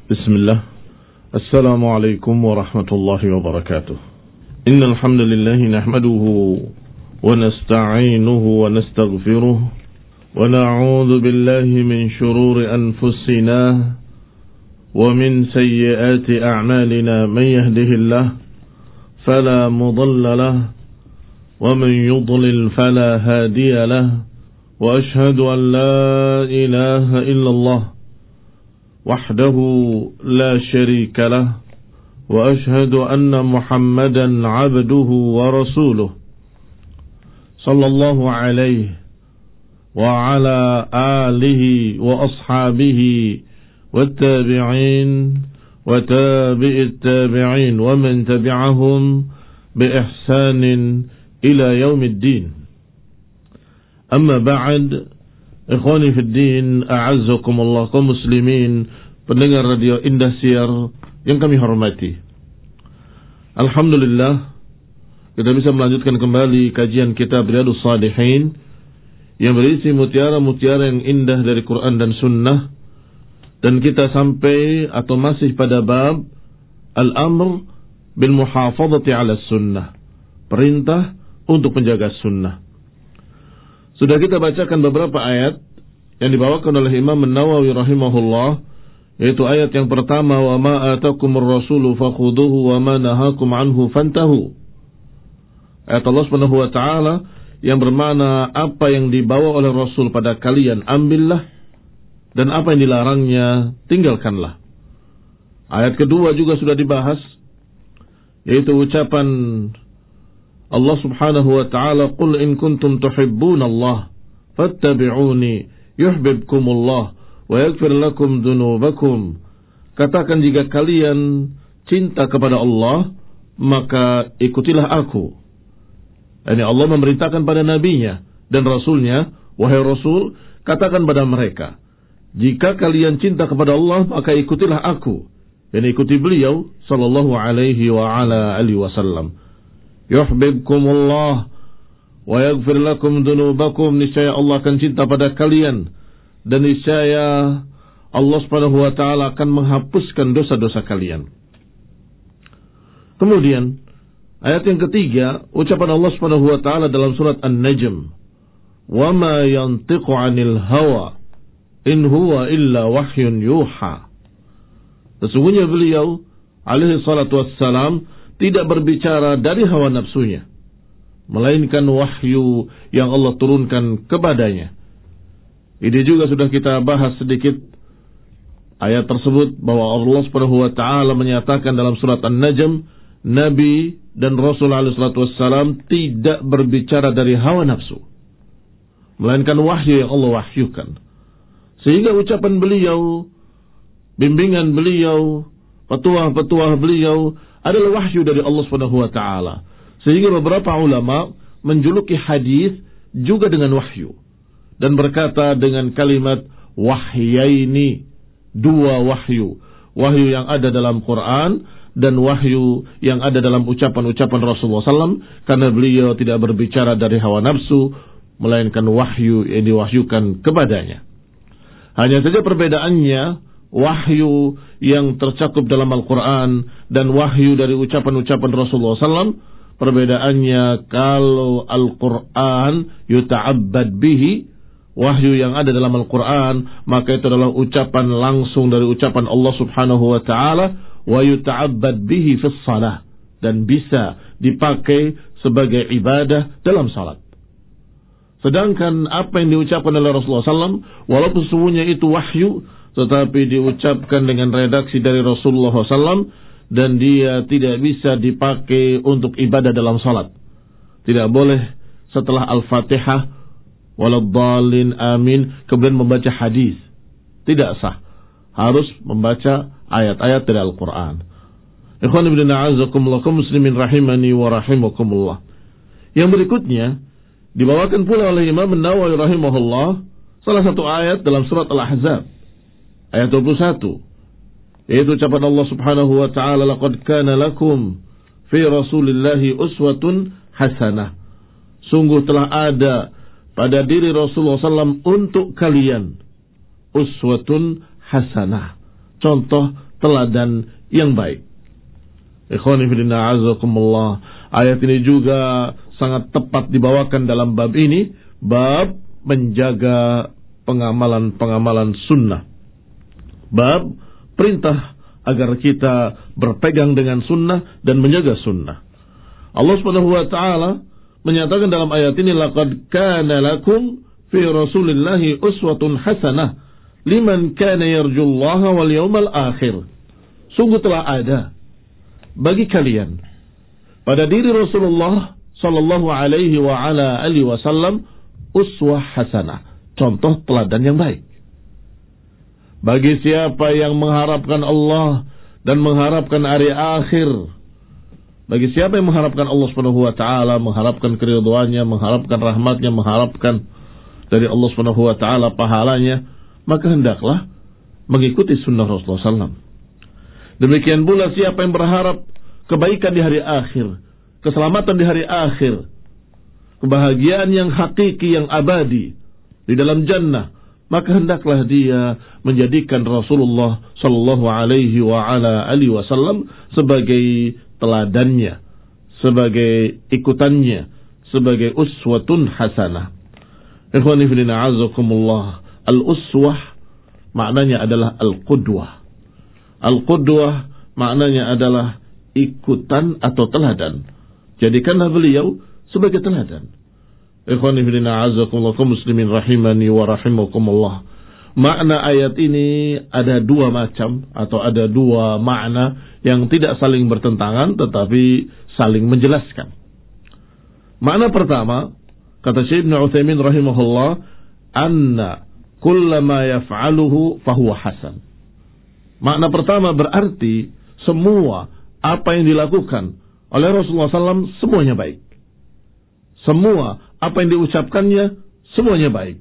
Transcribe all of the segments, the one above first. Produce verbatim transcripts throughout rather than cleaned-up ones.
Bismillah. Assalamualaikum warahmatullahi wabarakatuh. Innal hamdalillah nahmaduhu wa nasta'inuhu wa nastaghfiruh wa na'udzu billahi min shururi anfusina wa min sayyiati a'malina man yahdihillah fala mudilla lahu wa man yudlil fala hadiya lahu wa ashhadu an la ilaha illallah وحده لا شريك له وأشهد أن محمدا عبده ورسوله صلى الله عليه وعلى آله وأصحابه والتابعين وتابع التابعين ومن تبعهم بإحسان إلى يوم الدين. أما بعد, Ikhwani fi din, a'azzakumullah, kaum muslimin, pendengar radio Indahsiar yang kami hormati. Alhamdulillah, kita bisa melanjutkan kembali kajian kitab Riyadhus Shalihin yang berisi mutiara-mutiara yang indah dari Quran dan Sunnah, dan kita sampai atau masih pada bab Al-Amr bil Muhafadhati 'ala Sunnah, perintah untuk menjaga sunnah. Sudah kita bacakan beberapa ayat yang dibawakan oleh Imam An-Nawawi rahimahullah, yaitu ayat yang pertama, wa ma atakumur rasulu fakhuduhu wa ma nahakum anhu fantahu. Ayat Allah Subhanahu wa taala yang bermakna apa yang dibawa oleh Rasul pada kalian ambillah, dan apa yang dilarangnya tinggalkanlah. Ayat kedua juga sudah dibahas, yaitu ucapan Allah Subhanahu wa ta'ala, qul in kuntum tuhibbunallah fattabi'uni yuhibbukumullah wa yaghfir lakum dzunubakum. Katakan, jika kalian cinta kepada Allah, maka ikutilah aku. Yani Allah memerintahkan pada nabinya dan rasulnya, wahai rasul, katakan pada mereka, jika kalian cinta kepada Allah, maka ikutilah aku. Yani ikuti beliau sallallahu alaihi wa ala alihi wasallam. Yuhibbukumullah wa yaghfir lakum dzunubakum. Niscaya Allah akan cinta pada kalian, dan niscaya Allah Subhanahu wa taala akan menghapuskan dosa-dosa kalian. Kemudian ayat yang ketiga, ucapan Allah Subhanahu wa taala dalam surat An-Najm, wa ma yantiqu 'anil hawa in huwa illa wahyun yuha. Sesungguhnya beliau alaihi salatu wassalam tidak berbicara dari hawa nafsunya, melainkan wahyu yang Allah turunkan kepadanya. Ini juga sudah kita bahas sedikit ayat tersebut, bahwa Allah Subhanahu wa taala menyatakan dalam surat An-Najm, Nabi dan Rasul alaihi salatu wassalam tidak berbicara dari hawa nafsu, melainkan wahyu yang Allah wahyukan. Sehingga ucapan beliau, bimbingan beliau, petuah-petuah beliau adalah wahyu dari Allah Subhanahu wa taala. Sehingga beberapa ulama menjuluki hadis juga dengan wahyu, dan berkata dengan kalimat wahyaini, dua wahyu, wahyu yang ada dalam Quran dan wahyu yang ada dalam ucapan-ucapan Rasulullah sallallahu alaihi wasallam, karena beliau tidak berbicara dari hawa nafsu, melainkan wahyu yang diwahyukan kepadanya. Hanya saja perbedaannya, wahyu yang tercakup dalam Al-Quran dan wahyu dari ucapan-ucapan Rasulullah sallallahu alaihi wasallam, perbedaannya, kalau Al-Quran yuta'abbad bihi, wahyu yang ada dalam Al-Quran, maka itu adalah ucapan langsung dari ucapan Allah Subhanahu wa ta'ala, wa yuta'abbad bihi fis salah, dan bisa dipakai sebagai ibadah dalam salat. Sedangkan apa yang diucapkan oleh Rasulullah sallallahu alaihi wasallam, walaupun sesungguhnya itu wahyu, tetapi diucapkan dengan redaksi dari Rasulullah sallallahu alaihi wasallam, dan dia tidak bisa dipakai untuk ibadah dalam salat. Tidak boleh setelah Al-Fatihah waladhdallin amin kemudian membaca hadis, tidak sah. Harus membaca ayat-ayat dari Al-Quran. Ikhwan ibn a'azakumullah, kaum muslimin rahimani wa rahimakumullah. Yang berikutnya dibawakan pula oleh Imam An-Nawawi rahimahullah, salah satu ayat dalam surat Al-Ahzab ayat dua puluh satu, yaitu ucapan Allah Subhanahu wa taala, laqad kana lakum fi rasulillahi uswatun hasanah. Sungguh telah ada pada diri Rasulullah sallallahu alaihi wasallam untuk kalian uswatun hasanah, contoh teladan yang baik. Ikhwani fillah azakumullah. Ayat ini juga sangat tepat dibawakan dalam bab ini, bab menjaga pengamalan-pengamalan sunnah. Bab perintah agar kita berpegang dengan sunnah dan menjaga sunnah. Allah Subhanahu wa taala menyatakan dalam ayat ini, laqad kana lakum fi rasulillahi uswatun hasanah liman kana yarjullaha wal yawmal akhir. Sungguh telah ada bagi kalian pada diri Rasulullah sallallahu alaihi wa ala alihi wasallam uswah hasanah, contoh teladan yang baik. Bagi siapa yang mengharapkan Allah dan mengharapkan hari akhir, bagi siapa yang mengharapkan Allah Subhanahu wa taala, mengharapkan keridhaannya, mengharapkan rahmatnya, mengharapkan dari Allah Subhanahu wa taala pahalanya, maka hendaklah mengikuti sunnah Rasulullah sallallahu alaihi wasallam. Demikian pula siapa yang berharap kebaikan di hari akhir, keselamatan di hari akhir, kebahagiaan yang hakiki, yang abadi di dalam jannah, maka hendaklah dia menjadikan Rasulullah sallallahu alaihi wa ala alihi wasallam sebagai teladannya, sebagai ikutannya, sebagai uswatun hasanah. Ikhwani fillah azakumullah. Al-uswah maknanya adalah al-qudwah. Al-qudwah maknanya adalah ikutan atau teladan. Jadikanlah beliau sebagai teladan. Ikhwani fillah azakumullah, kaum muslimin rahimani wa rahimakumullah. Makna ayat ini ada dua macam atau ada dua makna yang tidak saling bertentangan tetapi saling menjelaskan. Makna pertama, kata Syekh Ibnu Utsaimin rahimahullah, anna kullama yaf'aluhu fahuwa hasan. Makna pertama berarti semua apa yang dilakukan oleh Rasulullah sallallahu alaihi wasallam semuanya baik. Semua apa yang diucapkannya semuanya baik.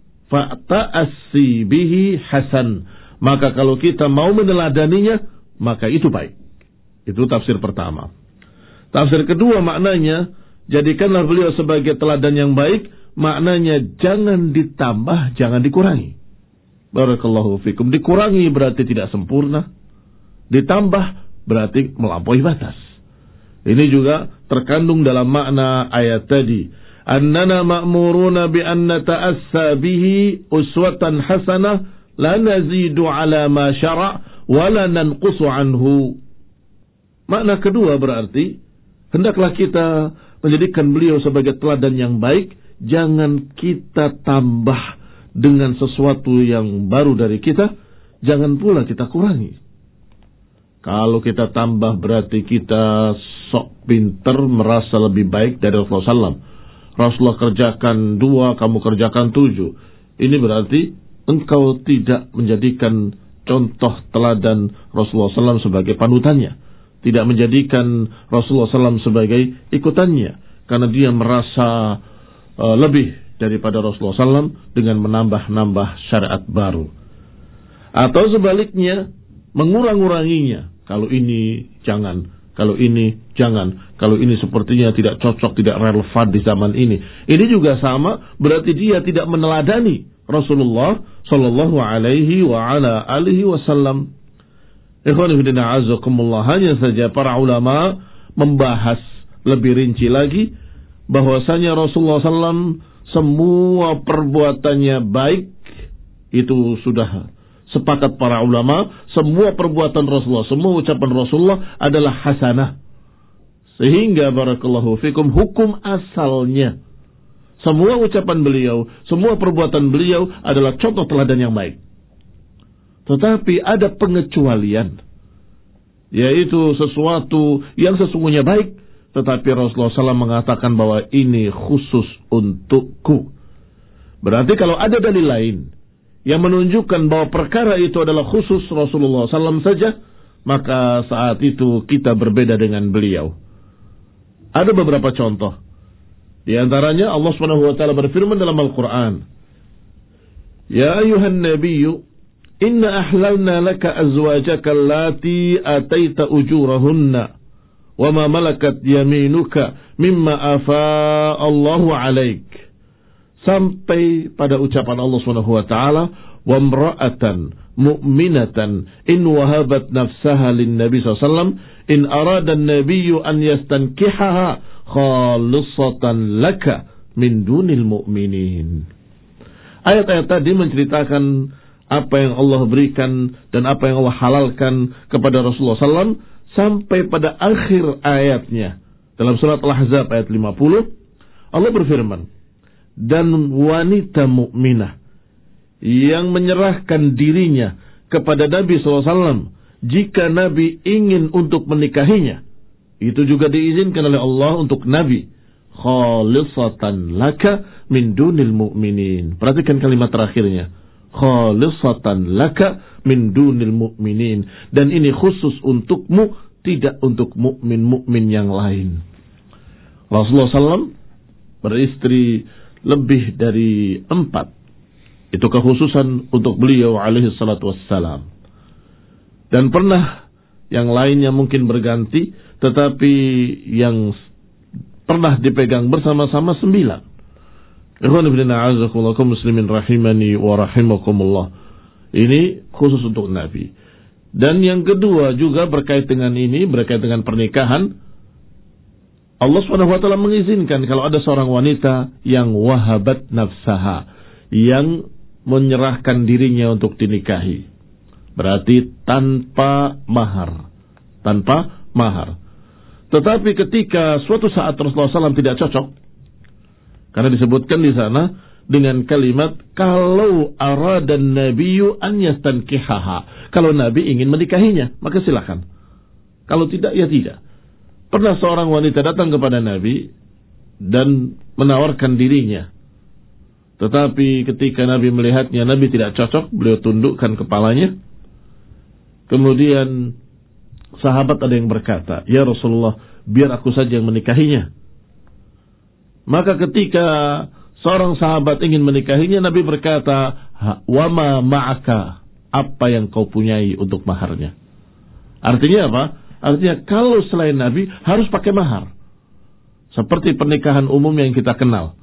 Fata'assi bihi hasan. Maka kalau kita mau meneladaninya, maka itu baik. Itu tafsir pertama. Tafsir kedua maknanya, jadikanlah beliau sebagai teladan yang baik. Maknanya jangan ditambah, jangan dikurangi. Barakallahu fikum. Dikurangi berarti tidak sempurna. Ditambah berarti melampaui batas. Ini juga terkandung dalam makna ayat tadi. Annana ma'muruna bi an nata'assa bihi uswatan hasanah la nazidu ala ma syara' wa la nanqusu anhu. Makna kedua berarti hendaklah kita menjadikan beliau sebagai teladan yang baik, jangan kita tambah dengan sesuatu yang baru dari kita, jangan pula kita kurangi. Kalau kita tambah berarti kita sok pinter, merasa lebih baik dari Rasulullah sallallahu alaihi wasallam. Rasulullah kerjakan dua, kamu kerjakan tujuh. Ini berarti engkau tidak menjadikan contoh teladan Rasulullah sallallahu alaihi wasallam sebagai panutannya. Tidak menjadikan Rasulullah sallallahu alaihi wasallam sebagai ikutannya. Karena dia merasa uh, lebih daripada Rasulullah sallallahu alaihi wasallam dengan menambah-nambah syariat baru. Atau sebaliknya, mengurang-uranginya. Kalau ini jangan, kalau ini jangan, kalau ini sepertinya tidak cocok, tidak relevan di zaman ini. Ini juga sama, berarti dia tidak meneladani Rasulullah sallallahu alaihi wa ala alihi wasallam. Ikhwani fillah azakumullah, hanya saja para ulama membahas lebih rinci lagi bahwasanya Rasulullah sallallahu alaihi wasallam semua perbuatannya baik. Itu sudah sepakat para ulama, semua perbuatan Rasulullah, semua ucapan Rasulullah adalah hasanah. Sehingga barakallahu fikum, hukum asalnya semua ucapan beliau, semua perbuatan beliau adalah contoh teladan yang baik. Tetapi ada pengecualian, yaitu sesuatu yang sesungguhnya baik, tetapi Rasulullah sallallahu alaihi wasallam mengatakan bahwa ini khusus untukku. Berarti kalau ada dalil lain yang menunjukkan bahwa perkara itu adalah khusus Rasulullah sallallahu alaihi wasallam saja, maka saat itu kita berbeda dengan beliau. Ada beberapa contoh. Di antaranya Allah Subhanahu wa taala berfirman dalam Al-Qur'an, "Ya ayuhan nabiyyu, inna ahlalna laka azwajaka allati ataita ujurahunna wa ma malakat yaminuka mimma afa Allahu 'alaik." Sampai pada ucapan Allah Subhanahu wa taala, wa imra'atan mu'minatan in wahabat nafsaha lin nabi sallallahu alaihi wasallam in arada an-nabiyyu an yastankihaha khalisatan laka min dunil mu'minin. Ayat-ayat tadi menceritakan apa yang Allah berikan dan apa yang Allah halalkan kepada Rasulullah sallallahu alaihi wasallam sampai pada akhir ayatnya. Dalam surat Al-Ahzab ayat lima puluh, Allah berfirman, dan wanita mukminah yang menyerahkan dirinya kepada Nabi sallallahu alaihi wasallam jika Nabi ingin untuk menikahinya, itu juga diizinkan oleh Allah untuk Nabi. Khalisatan laka min dunil mu'minin. Perhatikan kalimat terakhirnya. Khalisatan laka min dunil mu'minin. Dan ini khusus untukmu, tidak untuk mukmin-mukmin yang lain. Rasulullah sallallahu alaihi wasallam beristri lebih dari empat. Itu kekhususan untuk beliau alaihi salatu wassalam. Dan pernah yang lainnya mungkin berganti, tetapi yang pernah dipegang bersama-sama sembilan. Ikhwan fillah a'azakumullah kaum muslimin rahimani wa rahimakumullah. Ini khusus untuk Nabi. Dan yang kedua juga berkait dengan ini, berkait dengan pernikahan. Allah subhanahu wa taala mengizinkan kalau ada seorang wanita yang wahabat nafsaha, yang menyerahkan dirinya untuk dinikahi. Berarti tanpa mahar. Tanpa mahar. Tetapi ketika suatu saat Rasulullah sallallahu alaihi wasallam tidak cocok, karena disebutkan di sana dengan kalimat kalau aradan nabiyyu an yastankihaha, kalau Nabi ingin menikahinya maka silakan, kalau tidak ya tidak. Pernah seorang wanita datang kepada Nabi dan menawarkan dirinya, tetapi ketika Nabi melihatnya Nabi tidak cocok, beliau tundukkan kepalanya. Kemudian sahabat ada yang berkata, ya Rasulullah, biar aku saja yang menikahinya. Maka ketika seorang sahabat ingin menikahinya, Nabi berkata, wa ma ma'aka, apa yang kau punyai untuk maharnya. Artinya apa? Artinya kalau selain Nabi harus pakai mahar. Seperti pernikahan umum yang kita kenal.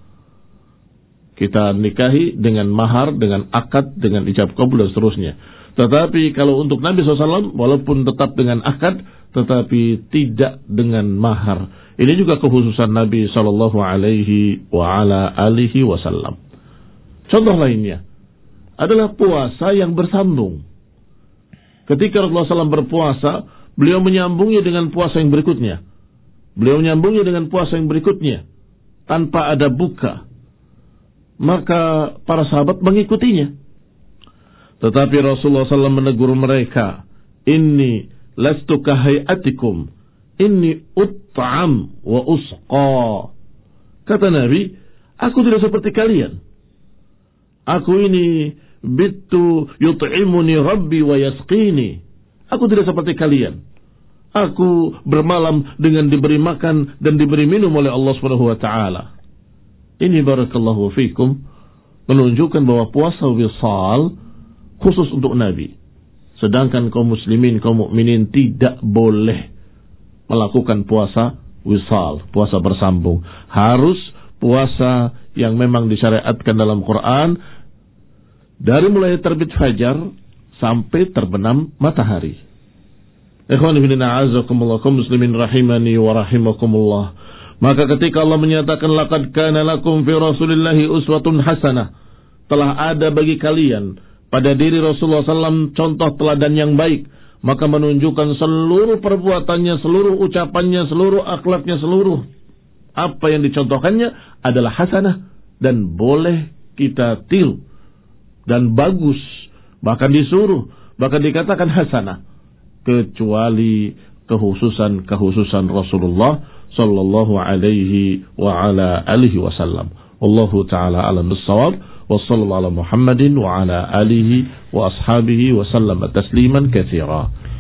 Kita nikahi dengan mahar, dengan akad, dengan ijab qabul dan seterusnya. Tetapi kalau untuk Nabi shallallahu alaihi wasallam, walaupun tetap dengan akad, tetapi tidak dengan mahar. Ini juga kekhususan Nabi shallallahu alaihi wasallam. Contoh lainnya adalah puasa yang bersambung. Ketika Rasulullah shallallahu alaihi wasallam berpuasa, beliau menyambungnya dengan puasa yang berikutnya. Beliau menyambungnya dengan puasa yang berikutnya tanpa ada buka. Maka para sahabat mengikutinya. Tetapi Rasulullah shallallahu alaihi wasallam menegur mereka, Inni lastu kahayatikum, inni ut'am wa usqa. Kata Nabi, aku tidak seperti kalian. Aku ini bittu yut'imuni rabbi wa yasqini. Aku tidak seperti kalian. Aku bermalam dengan diberi makan dan diberi minum oleh Allah Subhanahu wa taala. Ini barakallahu fikum menunjukkan bahwa puasa wisal khusus untuk Nabi. Sedangkan kaum muslimin, kaum mukminin tidak boleh melakukan puasa wisal, puasa bersambung. Harus puasa yang memang disyariatkan dalam Quran dari mulai terbit fajar sampai terbenam matahari. Ikhwan fillah a'azakumullah kaum muslimin rahimani wa rahimakumullah. Maka ketika Allah menyatakan laqad kana lakum fi Rasulillahi uswatun hasanah, telah ada bagi kalian pada diri Rasulullah shallallahu alaihi wasallam contoh teladan yang baik, maka menunjukkan seluruh perbuatannya, seluruh ucapannya, seluruh akhlaknya, seluruh apa yang dicontohkannya adalah hasanah dan boleh kita tiru dan bagus, bahkan disuruh, bahkan dikatakan hasanah, kecuali kekhususan-kekhususan Rasulullah sallallahu alaihi wa ala alihi wasallam. Wallahu taala alam bis-shawab. وصلى الله على محمد وعلى آله وأصحابه وسلم تسليما كثيرا.